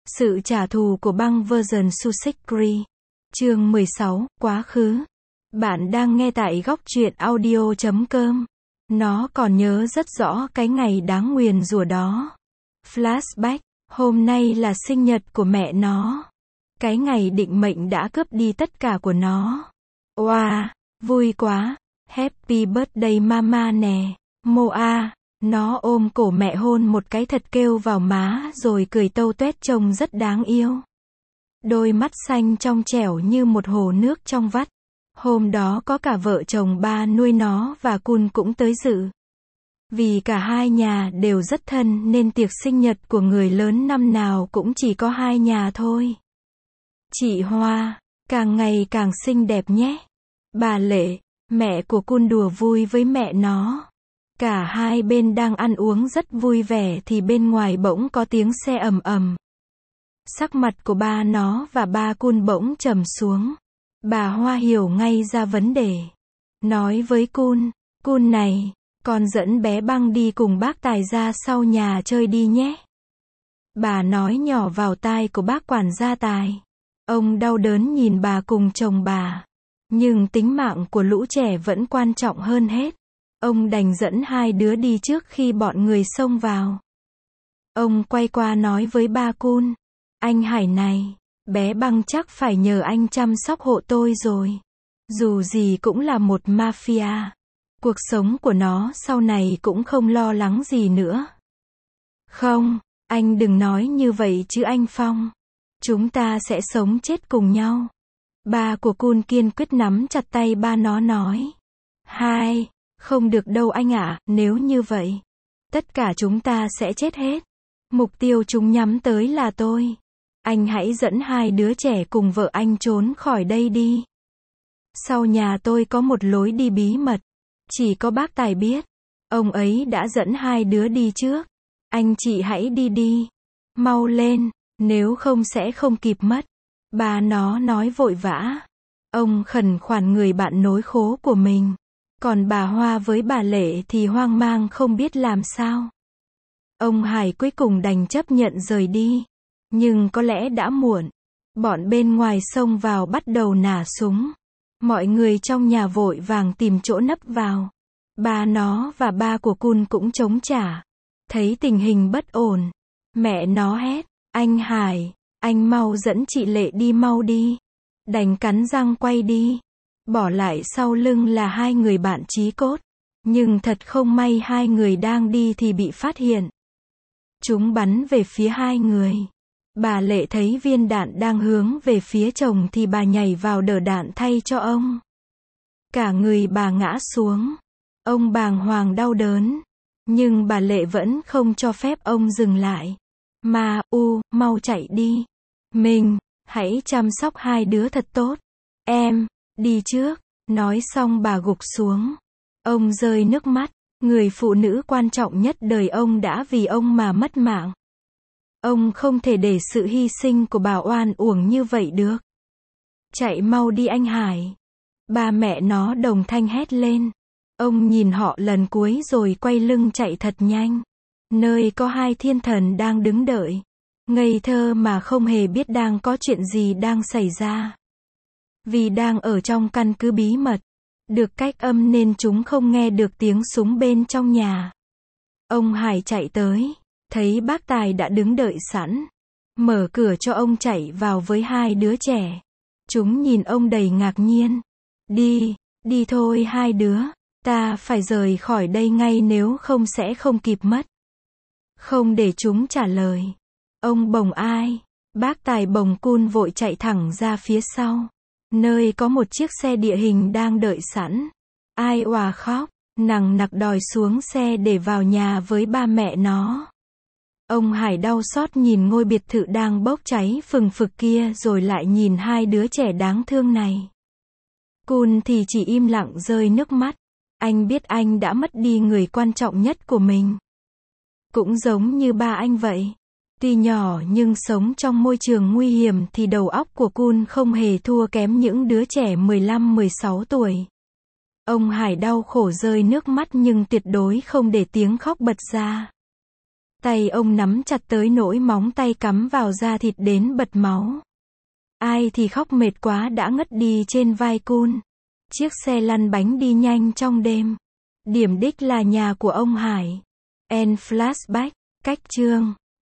Sự trả thù của băng version Susikri. Chương 16, quá khứ. Bạn đang nghe tại góc truyện audio.com. Nó còn nhớ rất rõ cái ngày đáng nguyền rủa đó. Flashback, hôm nay là sinh nhật của mẹ nó. Cái ngày định mệnh đã cướp đi tất cả của nó. Wow, vui quá. Happy birthday mama nè. Moa. Nó ôm cổ mẹ hôn một cái thật kêu vào má rồi cười tâu tuét trông rất đáng yêu. Đôi mắt xanh trong trẻo như một hồ nước trong vắt. Hôm đó có cả vợ chồng ba nuôi nó và Kun cũng tới dự. Vì cả hai nhà đều rất thân nên tiệc sinh nhật của người lớn năm nào cũng chỉ có hai nhà thôi. Chị Hoa, càng ngày càng xinh đẹp nhé. Bà Lệ, mẹ của Kun đùa vui với mẹ nó. Cả hai bên đang ăn uống rất vui vẻ thì bên ngoài bỗng có tiếng xe ầm ầm. Sắc mặt của ba nó và ba Kun bỗng trầm xuống. Bà Hoa hiểu ngay ra vấn đề. Nói với Kun, Kun này, con dẫn bé Băng đi cùng bác Tài ra sau nhà chơi đi nhé. Bà nói nhỏ vào tai của bác quản gia Tài. Ông đau đớn nhìn bà cùng chồng bà. Nhưng tính mạng của lũ trẻ vẫn quan trọng hơn hết. Ông đành dẫn hai đứa đi trước khi bọn người xông vào. Ông quay qua nói với ba Kun. Anh Hải này, bé Băng chắc phải nhờ anh chăm sóc hộ tôi rồi. Dù gì cũng là một mafia. Cuộc sống của nó sau này cũng không lo lắng gì nữa. Không, anh đừng nói như vậy chứ anh Phong. Chúng ta sẽ sống chết cùng nhau. Ba của Kun kiên quyết nắm chặt tay ba nó nói. Hai, không được đâu anh ạ, nếu như vậy, tất cả chúng ta sẽ chết hết. Mục tiêu chúng nhắm tới là tôi. Anh hãy dẫn hai đứa trẻ cùng vợ anh trốn khỏi đây đi. Sau nhà tôi có một lối đi bí mật. Chỉ có bác Tài biết. Ông ấy đã dẫn hai đứa đi trước. Anh chị hãy đi đi. Mau lên, nếu không sẽ không kịp mất. Bà nó nói vội vã. Ông khẩn khoản người bạn nối khố của mình. Còn bà Hoa với bà Lệ thì hoang mang không biết làm sao. Ông Hải cuối cùng đành chấp nhận rời đi. Nhưng có lẽ đã muộn. Bọn bên ngoài xông vào bắt đầu nả súng. Mọi người trong nhà vội vàng tìm chỗ nấp vào. Ba nó và ba của Kun cũng chống trả. Thấy tình hình bất ổn. Mẹ nó hét. Anh Hải, anh mau dẫn chị Lệ đi mau đi. Đành cắn răng quay đi. Bỏ lại sau lưng là hai người bạn chí cốt. Nhưng thật không may hai người đang đi thì bị phát hiện. Chúng bắn về phía hai người. Bà Lệ thấy viên đạn đang hướng về phía chồng thì bà nhảy vào đỡ đạn thay cho ông. Cả người bà ngã xuống. Ông bàng hoàng đau đớn. Nhưng bà Lệ vẫn không cho phép ông dừng lại. Mau chạy đi. Mình, hãy chăm sóc hai đứa thật tốt. Em, đi trước. Nói xong bà gục xuống. Ông rơi nước mắt. Người phụ nữ quan trọng nhất đời ông đã vì ông mà mất mạng. Ông không thể để sự hy sinh của bà oan uổng như vậy được. Chạy mau đi anh Hải. Ba mẹ nó đồng thanh hét lên. Ông nhìn họ lần cuối rồi quay lưng chạy thật nhanh. Nơi có hai thiên thần đang đứng đợi. Ngây thơ mà không hề biết đang có chuyện gì đang xảy ra. Vì đang ở trong căn cứ bí mật. Được cách âm nên chúng không nghe được tiếng súng bên trong nhà. Ông Hải chạy tới. Thấy bác Tài đã đứng đợi sẵn. Mở cửa cho ông chạy vào với hai đứa trẻ. Chúng nhìn ông đầy ngạc nhiên. Đi thôi hai đứa. Ta phải rời khỏi đây ngay nếu không sẽ không kịp mất. Không để chúng trả lời. Ông bồng ai? Bác Tài bồng Kun vội chạy thẳng ra phía sau. Nơi có một chiếc xe địa hình đang đợi sẵn. Ai òa khóc, nằng nặc đòi xuống xe để vào nhà với ba mẹ nó. Ông Hải đau xót nhìn ngôi biệt thự đang bốc cháy phừng phực kia rồi lại nhìn hai đứa trẻ đáng thương này. Kun thì chỉ im lặng rơi nước mắt. Anh biết anh đã mất đi người quan trọng nhất của mình. Cũng giống như ba anh vậy. Tuy nhỏ nhưng sống trong môi trường nguy hiểm thì đầu óc của Kun không hề thua kém những đứa trẻ 15-16 tuổi. Ông Hải đau khổ rơi nước mắt nhưng tuyệt đối không để tiếng khóc bật ra. Tay ông nắm chặt tới nỗi móng tay cắm vào da thịt đến bật máu. Ai thì khóc mệt quá đã ngất đi trên vai Kun. Chiếc xe lăn bánh đi nhanh trong đêm. Điểm đích là nhà của ông Hải. End flashback. Cách chương